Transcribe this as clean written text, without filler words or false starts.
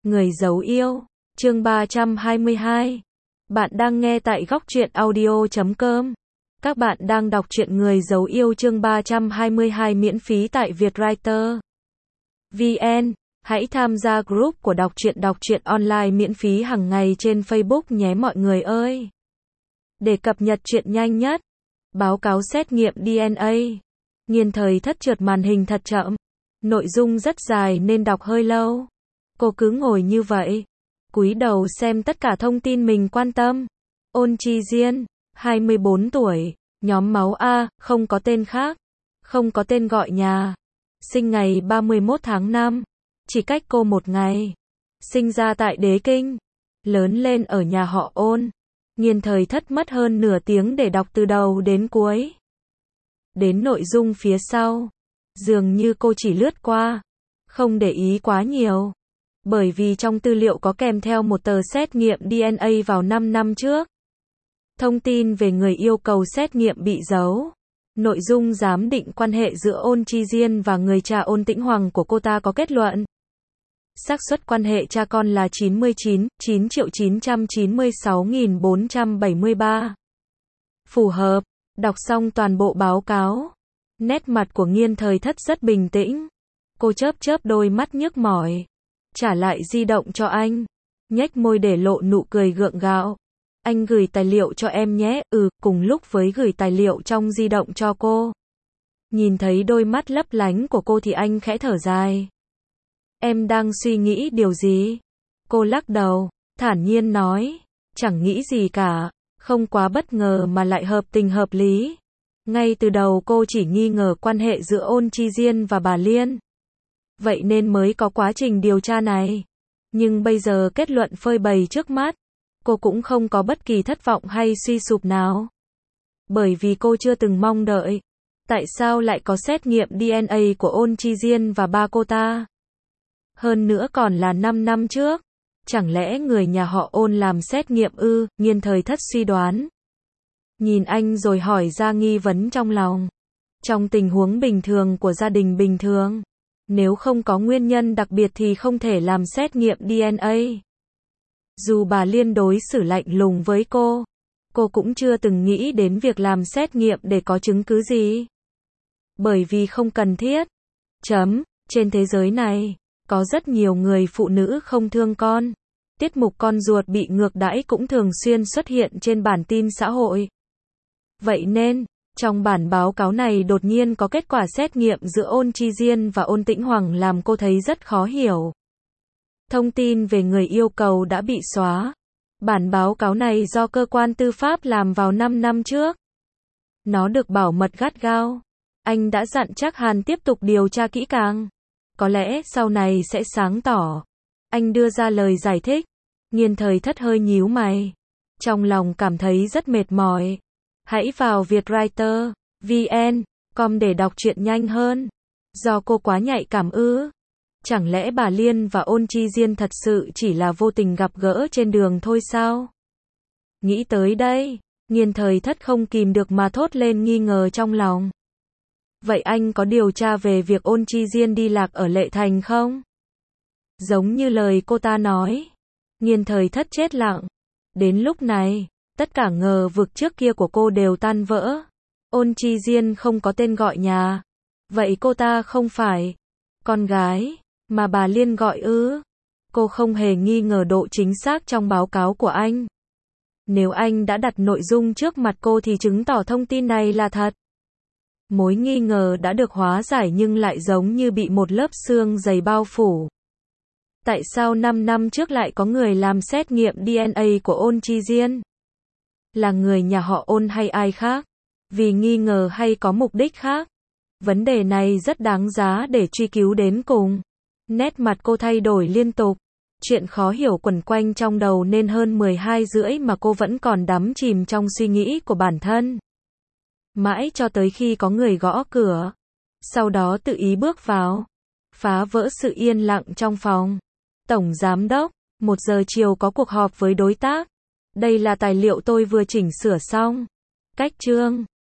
Người giấu yêu, chương 322. Bạn đang nghe tại góc truyện audio.com. Các bạn đang đọc truyện Người giấu yêu chương 322 miễn phí tại Vietwriter VN. Hãy tham gia group của đọc truyện online miễn phí hàng ngày trên Facebook nhé mọi người ơi. Để cập nhật truyện nhanh nhất, báo cáo xét nghiệm DNA. Nghiên thời thất trượt màn hình thật chậm. Nội dung rất dài nên đọc hơi lâu. Cô cứ ngồi như vậy, cúi đầu xem tất cả thông tin mình quan tâm. Ôn Chi Diên, 24 tuổi, nhóm máu A, không có tên khác, không có tên gọi nhà. Sinh ngày 31 tháng 5, chỉ cách cô một ngày. Sinh ra tại Đế Kinh, lớn lên ở nhà họ Ôn. Nghiên thời thất mất hơn nửa tiếng để đọc từ đầu đến cuối. Đến nội dung phía sau, dường như cô chỉ lướt qua, không để ý quá nhiều. Bởi vì trong tư liệu có kèm theo một tờ xét nghiệm DNA vào 5 năm trước. Thông tin về người yêu cầu xét nghiệm bị giấu. Nội dung giám định quan hệ giữa Ôn Chi Diên và người cha Ôn Tĩnh Hoàng của cô ta có kết luận. Xác suất quan hệ cha con là 99.996.473. Phù hợp. Đọc xong toàn bộ báo cáo. Nét mặt của Nghiên thời thất rất bình tĩnh. Cô chớp đôi mắt nhức mỏi. Trả lại di động cho anh. Nhếch môi để lộ nụ cười gượng gạo. Anh gửi tài liệu cho em nhé. Cùng lúc với gửi tài liệu trong di động cho cô. Nhìn thấy đôi mắt lấp lánh của cô thì anh khẽ thở dài. Em đang suy nghĩ điều gì? Cô lắc đầu, thản nhiên nói. Chẳng nghĩ gì cả. Không quá bất ngờ mà lại hợp tình hợp lý. Ngay từ đầu cô chỉ nghi ngờ quan hệ giữa Ôn Chi Diên và bà Liên. Vậy nên mới có quá trình điều tra này. Nhưng bây giờ kết luận phơi bày trước mắt, cô cũng không có bất kỳ thất vọng hay suy sụp nào. Bởi vì cô chưa từng mong đợi. Tại sao lại có xét nghiệm DNA của Ôn Chi Diên và ba cô ta? Hơn nữa còn là 5 năm trước. Chẳng lẽ người nhà họ Ôn làm xét nghiệm ư? Nghiên thời thất suy đoán. Nhìn anh rồi hỏi ra nghi vấn trong lòng. Trong tình huống bình thường của gia đình bình thường, nếu không có nguyên nhân đặc biệt thì không thể làm xét nghiệm DNA. Dù bà Liên đối xử lạnh lùng với cô cũng chưa từng nghĩ đến việc làm xét nghiệm để có chứng cứ gì. Bởi vì không cần thiết. Trên thế giới này, có rất nhiều người phụ nữ không thương con. Tiết mục con ruột bị ngược đãi cũng thường xuyên xuất hiện trên bản tin xã hội. Vậy nên, trong bản báo cáo này đột nhiên có kết quả xét nghiệm giữa Ôn Chi Diên và Ôn Tĩnh Hoàng làm cô thấy rất khó hiểu. Thông tin về người yêu cầu đã bị xóa. Bản báo cáo này do cơ quan tư pháp làm vào 5 năm trước. Nó được bảo mật gắt gao. Anh đã dặn Trác Hàn tiếp tục điều tra kỹ càng. Có lẽ sau này sẽ sáng tỏ. Anh đưa ra lời giải thích. Nghiên thời thất hơi nhíu mày. Trong lòng cảm thấy rất mệt mỏi. Hãy vào Vietwriter VN.com để đọc truyện nhanh hơn. Do cô quá nhạy cảm ư? Chẳng lẽ bà Liên và Ôn Chi Diên thật sự chỉ là vô tình gặp gỡ trên đường thôi sao? Nghĩ tới đây, Nghiên thời thất không kìm được mà thốt lên nghi ngờ trong lòng. Vậy anh có điều tra về việc Ôn Chi Diên đi lạc ở Lệ Thành không? Giống như lời cô ta nói. Nghiên thời thất chết lặng. Đến lúc này, tất cả ngờ vực trước kia của cô đều tan vỡ. Ôn Chi Diên không có tên gọi nhà. Vậy cô ta không phải con gái mà bà Liên gọi ư? Cô không hề nghi ngờ độ chính xác trong báo cáo của anh. Nếu anh đã đặt nội dung trước mặt cô thì chứng tỏ thông tin này là thật. Mối nghi ngờ đã được hóa giải nhưng lại giống như bị một lớp sương dày bao phủ. Tại sao 5 năm trước lại có người làm xét nghiệm DNA của Ôn Chi Diên? Là người nhà họ Ôn hay ai khác? Vì nghi ngờ hay có mục đích khác? Vấn đề này rất đáng giá để truy cứu đến cùng. Nét mặt cô thay đổi liên tục. Chuyện khó hiểu quẩn quanh trong đầu nên hơn 12:30 mà cô vẫn còn đắm chìm trong suy nghĩ của bản thân. Mãi cho tới khi có người gõ cửa. Sau đó tự ý bước vào. Phá vỡ sự yên lặng trong phòng. Tổng giám đốc, 1 giờ chiều có cuộc họp với đối tác. Đây là tài liệu tôi vừa chỉnh sửa xong. Cách chương